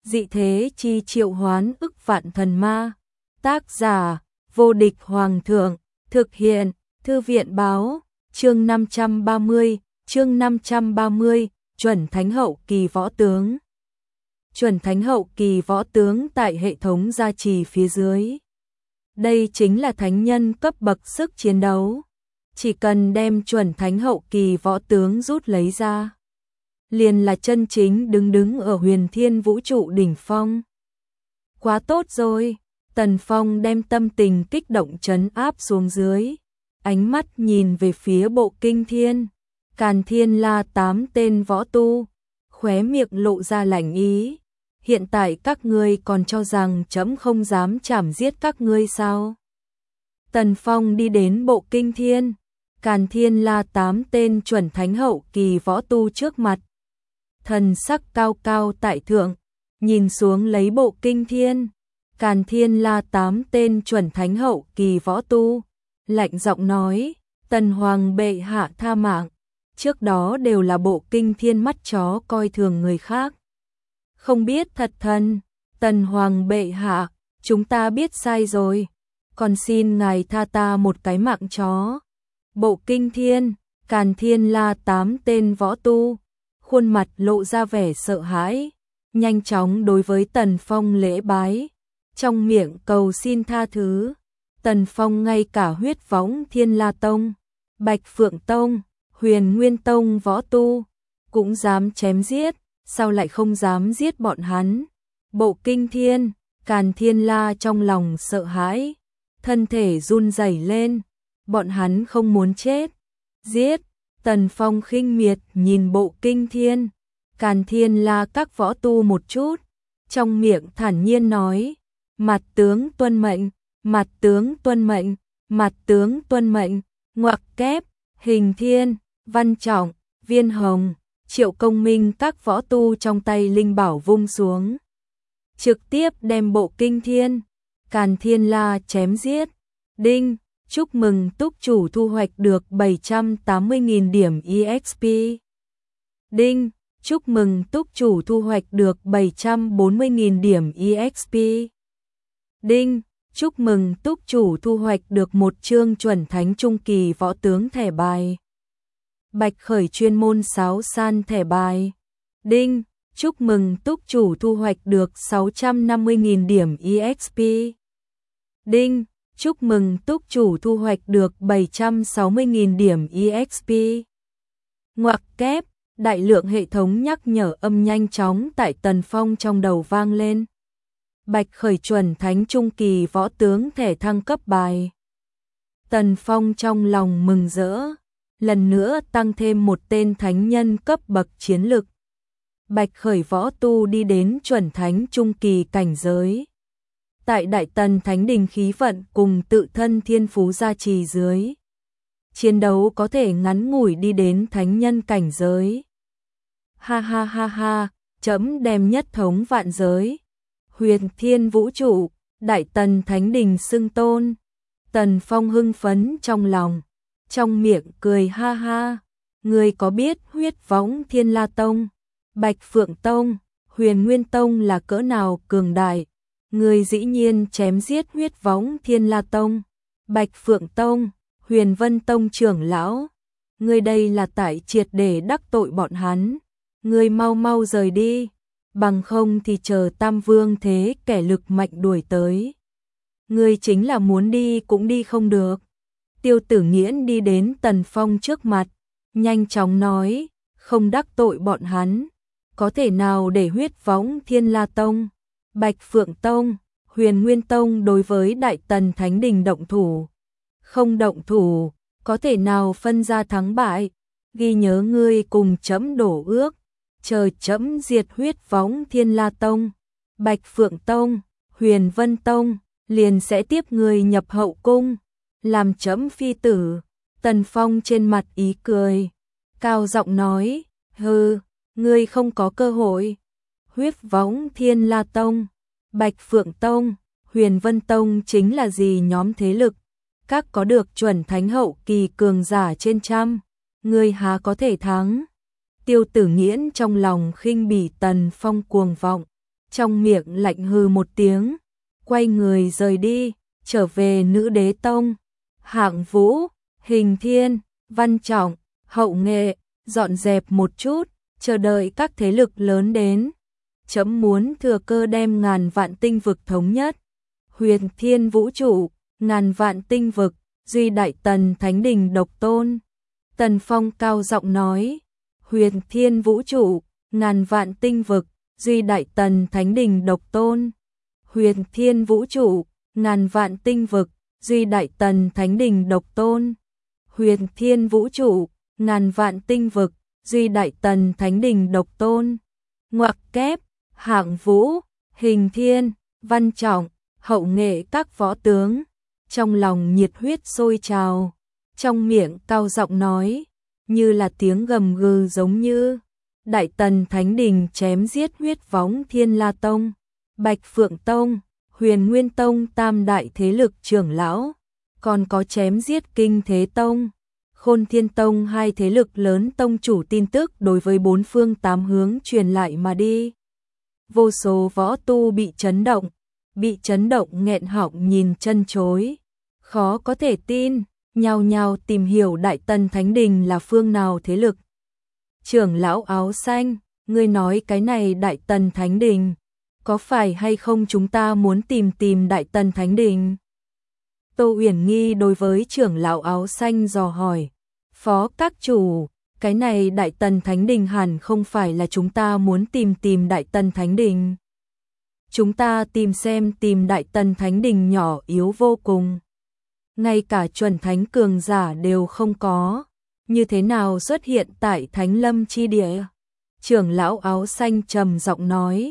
dị thế chi triệu hoán ức vạn thần ma. Tác giả, vô địch hoàng thượng, thực hiện, thư viện báo, chương 530, chuẩn thánh hậu kỳ võ tướng. Chuẩn thánh hậu kỳ võ tướng tại hệ thống gia trì phía dưới. Đây chính là thánh nhân cấp bậc sức chiến đấu. Chỉ cần đem chuẩn thánh hậu kỳ võ tướng rút lấy ra, liền là chân chính đứng ở huyền thiên vũ trụ đỉnh phong. Quá tốt rồi, Tần Phong đem tâm tình kích động trấn áp xuống dưới, ánh mắt nhìn về phía bộ kinh thiên, Càn Thiên La 8 tên võ tu, khóe miệng lộ ra lạnh ý. Hiện tại các ngươi còn cho rằng trẫm không dám chảm giết các ngươi sao? Tần Phong đi đến bộ kinh thiên, Càn Thiên La 8 tên chuẩn thánh hậu kỳ võ tu trước mặt. Thần sắc cao cao tại thượng, nhìn xuống lấy bộ kinh thiên, Càn Thiên La 8 tên chuẩn thánh hậu kỳ võ tu, lạnh giọng nói, Tần Hoàng bệ hạ tha mạng, trước đó đều là bộ kinh thiên mắt chó coi thường người khác. Không biết thật thân, Tần Hoàng bệ hạ, chúng ta biết sai rồi, còn xin ngài tha ta một cái mạng chó. Bộ kinh thiên, Càn Thiên La 8 tên võ tu, khuôn mặt lộ ra vẻ sợ hãi, nhanh chóng đối với Tần Phong lễ bái, trong miệng cầu xin tha thứ. Tần Phong ngay cả huyết võng Thiên La Tông, Bạch Phượng Tông, Huyền Nguyên Tông võ tu, cũng dám chém giết, sao lại không dám giết bọn hắn? Bộ kinh thiên, Càn Thiên La trong lòng sợ hãi, thân thể run rẩy lên, bọn hắn không muốn chết. Giết! Tần Phong khinh miệt nhìn bộ kinh thiên, Càn Thiên La các võ tu một chút, trong miệng thản nhiên nói, mặt tướng tuân mệnh, mặt tướng tuân mệnh, mặt tướng tuân mệnh, ngoặc kép, Hình Thiên, Văn Trọng, Viên Hồng, Triệu Công Minh các võ tu trong tay linh bảo vung xuống, trực tiếp đem bộ kinh thiên, Càn Thiên La chém giết. Đinh! Chúc mừng túc chủ thu hoạch được 780.000 điểm EXP. Đinh! Chúc mừng túc chủ thu hoạch được 740.000 điểm EXP. Đinh! Chúc mừng túc chủ thu hoạch được một chương chuẩn thánh trung kỳ võ tướng thẻ bài. Bạch khởi chuyên môn sáo san thẻ bài. Đinh! Chúc mừng túc chủ thu hoạch được 650.000 điểm EXP. Đinh! Chúc mừng túc chủ thu hoạch được 760.000 điểm EXP. Ngoặc kép, đại lượng hệ thống nhắc nhở âm nhanh chóng tại Tần Phong trong đầu vang lên. Bạch khởi chuẩn thánh trung kỳ võ tướng thẻ thăng cấp bài. Tần Phong trong lòng mừng rỡ, lần nữa tăng thêm một tên thánh nhân cấp bậc chiến lực. Bạch khởi võ tu đi đến chuẩn thánh trung kỳ cảnh giới. Tại Đại Tần Thánh Đình khí vận cùng tự thân thiên phú gia trì dưới, chiến đấu có thể ngắn ngủi đi đến thánh nhân cảnh giới. Ha ha ha ha, trẫm đem nhất thống vạn giới, huyền thiên vũ trụ, Đại Tần Thánh Đình xưng tôn. Tần Phong hưng phấn trong lòng, trong miệng cười ha ha. Ngươi có biết huyết võng Thiên La Tông, Bạch Phượng Tông, Huyền Nguyên Tông là cỡ nào cường đại? Ngươi dĩ nhiên chém giết huyết võng Thiên La Tông, Bạch Phượng Tông, Huyền Vân Tông trưởng lão. Ngươi đây là tại triệt để đắc tội bọn hắn. Ngươi mau mau rời đi, bằng không thì chờ Tam Vương thế kẻ lực mạnh đuổi tới. Ngươi chính là muốn đi cũng đi không được. Tiêu Tử Nghiễn đi đến Tần Phong trước mặt, nhanh chóng nói, không đắc tội bọn hắn, có thể nào để huyết võng Thiên La Tông, Bạch Phượng Tông, Huyền Nguyên Tông đối với Đại Tần Thánh Đình động thủ? Không động thủ, có thể nào phân ra thắng bại? Ghi nhớ ngươi cùng trẫm đổ ước, chờ trẫm diệt huyết võng Thiên La Tông, Bạch Phượng Tông, Huyền Vân Tông, liền sẽ tiếp ngươi nhập hậu cung, làm trẫm phi tử. Tần Phong trên mặt ý cười, cao giọng nói, hừ, ngươi không có cơ hội. Huyết võng Thiên La Tông, Bạch Phượng Tông, Huyền Vân Tông chính là gì nhóm thế lực, các có được chuẩn thánh hậu kỳ cường giả trên trăm, ngươi há có thể thắng? Tiêu Tử Nghiễn trong lòng khinh bỉ Tần Phong cuồng vọng, trong miệng lạnh hừ một tiếng, quay người rời đi, trở về Nữ Đế Tông. Hạng Vũ, Hình Thiên, Văn Trọng, Hậu Nghệ, dọn dẹp một chút, chờ đợi các thế lực lớn đến. Chấm muốn thừa cơ đem ngàn vạn tinh vực thống nhất. Huyền Thiên Vũ Trụ, ngàn vạn tinh vực, duy Đại Tần Thánh Đình độc tôn. Tần Phong cao giọng nói, Huyền Thiên Vũ Trụ, ngàn vạn tinh vực, duy Đại Tần Thánh Đình độc tôn. Huyền Thiên Vũ Trụ, ngàn vạn tinh vực, duy Đại Tần Thánh Đình độc tôn. Huyền Thiên Vũ Trụ, ngàn vạn tinh vực, duy Đại Tần Thánh Đình độc tôn. Ngoặc kép, Hạng Vũ, Hình Thiên, Văn Trọng, Hậu Nghệ các võ tướng, trong lòng nhiệt huyết sôi trào, trong miệng cao giọng nói, như là tiếng gầm gừ giống như. Đại Tần Thánh Đình chém giết huyết võng Thiên La Tông, Bạch Phượng Tông, Huyền Nguyên Tông tam đại thế lực trưởng lão, còn có chém giết Kinh Thế Tông, Khôn Thiên Tông hai thế lực lớn tông chủ. Tin tức đối với bốn phương tám hướng truyền lại mà đi. Vô số võ tu bị chấn động nghẹn họng nhìn chân chối, khó có thể tin, nhao nhao tìm hiểu Đại Tần Thánh Đình là phương nào thế lực. Trưởng lão áo xanh, ngươi nói cái này Đại Tần Thánh Đình, có phải hay không chúng ta muốn tìm Đại Tần Thánh Đình? Tô Uyển Nghi đối với trưởng lão áo xanh dò hỏi, phó các chủ, cái này Đại Tần Thánh Đình hẳn không phải là chúng ta muốn tìm Đại Tần Thánh Đình. Chúng ta tìm Đại Tần Thánh Đình nhỏ yếu vô cùng. Ngay cả chuẩn thánh cường giả đều không có. Như thế nào xuất hiện tại Thánh Lâm chi địa? Trưởng lão áo xanh trầm giọng nói,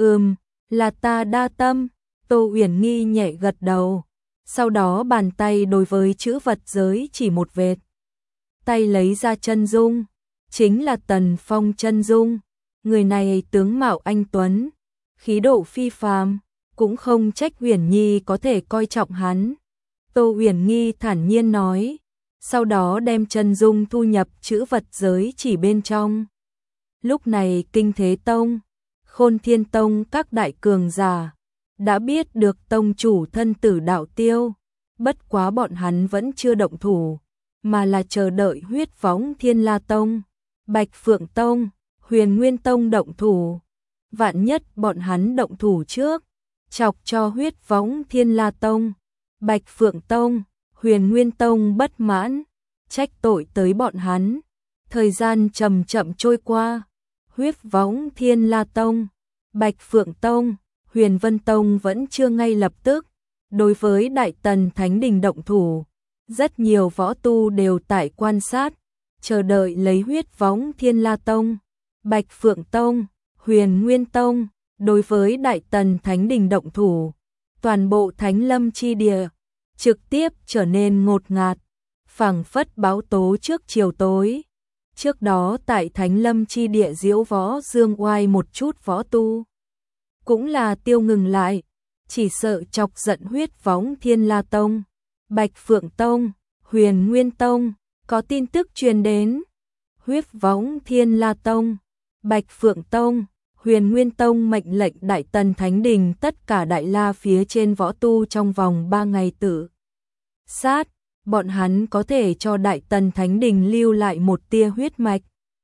là ta đa tâm. Tô Uyển Nghi nhẹ gật đầu, sau đó bàn tay đối với chữ vật giới chỉ một vệt. Tay lấy ra chân dung, chính là Tần Phong chân dung. Người này tướng mạo anh tuấn, khí độ phi phàm, cũng không trách Uyển Nhi có thể coi trọng hắn. Tô Uyển Nghi thản nhiên nói, sau đó đem chân dung thu nhập chữ vật giới chỉ bên trong. Lúc này Kinh Thế Tông, Khôn Thiên Tông các đại cường giả đã biết được tông chủ thân tử đạo tiêu, bất quá bọn hắn vẫn chưa động thủ, mà là chờ đợi huyết võng Thiên La Tông, Bạch Phượng Tông, Huyền Nguyên Tông động thủ. Vạn nhất bọn hắn động thủ trước, chọc cho huyết võng Thiên La Tông, Bạch Phượng Tông, Huyền Nguyên Tông bất mãn, trách tội tới bọn hắn. Thời gian chậm chậm trôi qua, huyết võng Thiên La Tông, Bạch Phượng Tông, Huyền Vân Tông vẫn chưa ngay lập tức đối với Đại Tần Thánh Đình động thủ. Rất nhiều võ tu đều tại quan sát, chờ đợi lấy huyết võng Thiên La Tông, Bạch Phượng Tông, Huyền Nguyên Tông đối với Đại Tần Thánh Đình động thủ. Toàn bộ Thánh Lâm chi địa trực tiếp trở nên ngột ngạt, phảng phất báo tố trước chiều tối. Trước đó tại Thánh Lâm chi địa diễu võ dương oai một chút võ tu cũng là tiêu ngừng lại, chỉ sợ chọc giận huyết võng Thiên La Tông, Bạch Phượng Tông, Huyền Nguyên Tông. Có tin tức truyền đến, huyết võng Thiên La Tông, Bạch Phượng Tông, Huyền Nguyên Tông mệnh lệnh Đại Tần Thánh Đình tất cả Đại La phía trên võ tu trong vòng 3 ngày tử sát, bọn hắn có thể cho Đại Tần Thánh Đình lưu lại một tia huyết mạch.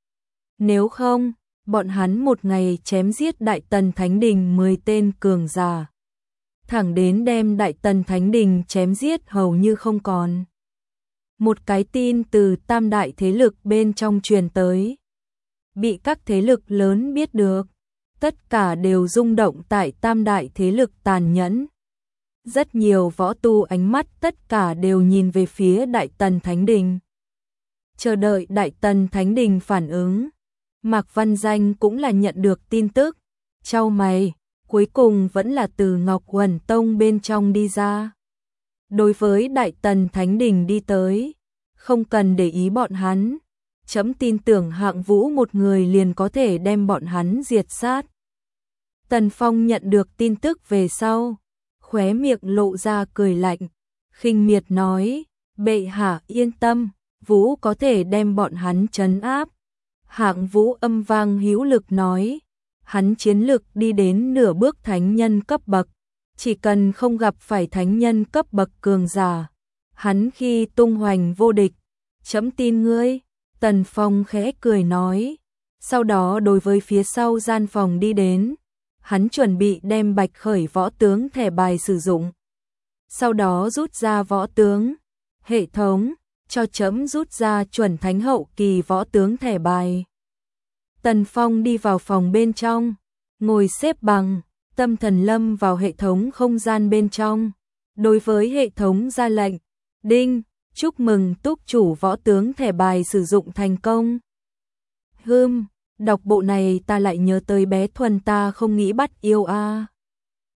Nếu không, bọn hắn một ngày chém giết Đại Tần Thánh Đình 10 tên cường giả, thẳng đến đem Đại Tần Thánh Đình chém giết hầu như không còn. Một cái tin từ tam đại thế lực bên trong truyền tới, bị các thế lực lớn biết được, tất cả đều rung động tại tam đại thế lực tàn nhẫn. Rất nhiều võ tu ánh mắt tất cả đều nhìn về phía Đại Tần Thánh Đình, chờ đợi Đại Tần Thánh Đình phản ứng. Mạc Văn Danh cũng là nhận được tin tức, chau mày, cuối cùng vẫn là từ Ngọc Quần Tông bên trong đi ra. Đối với Đại Tần Thánh Đình đi tới, không cần để ý bọn hắn, chấm tin tưởng Hạng Vũ một người liền có thể đem bọn hắn diệt sát. Tần Phong nhận được tin tức về sau, khóe miệng lộ ra cười lạnh, khinh miệt nói, bệ hạ yên tâm, Vũ có thể đem bọn hắn trấn áp. Hạng Vũ âm vang hữu lực nói, hắn chiến lực đi đến nửa bước thánh nhân cấp bậc, chỉ cần không gặp phải thánh nhân cấp bậc cường giả, hắn khi tung hoành vô địch. Chấm tin ngươi, Tần Phong khẽ cười nói, sau đó đối với phía sau gian phòng đi đến, hắn chuẩn bị đem Bạch Khởi võ tướng thẻ bài sử dụng. Sau đó rút ra võ tướng, hệ thống, cho chấm rút ra chuẩn thánh hậu kỳ võ tướng thẻ bài. Tần Phong đi vào phòng bên trong, ngồi xếp bằng, tâm thần lâm vào hệ thống không gian bên trong. Đối với hệ thống ra lệnh, đinh, chúc mừng túc chủ võ tướng thẻ bài sử dụng thành công. Đọc bộ này ta lại nhớ tới bé Thuần ta không nghĩ bắt yêu a.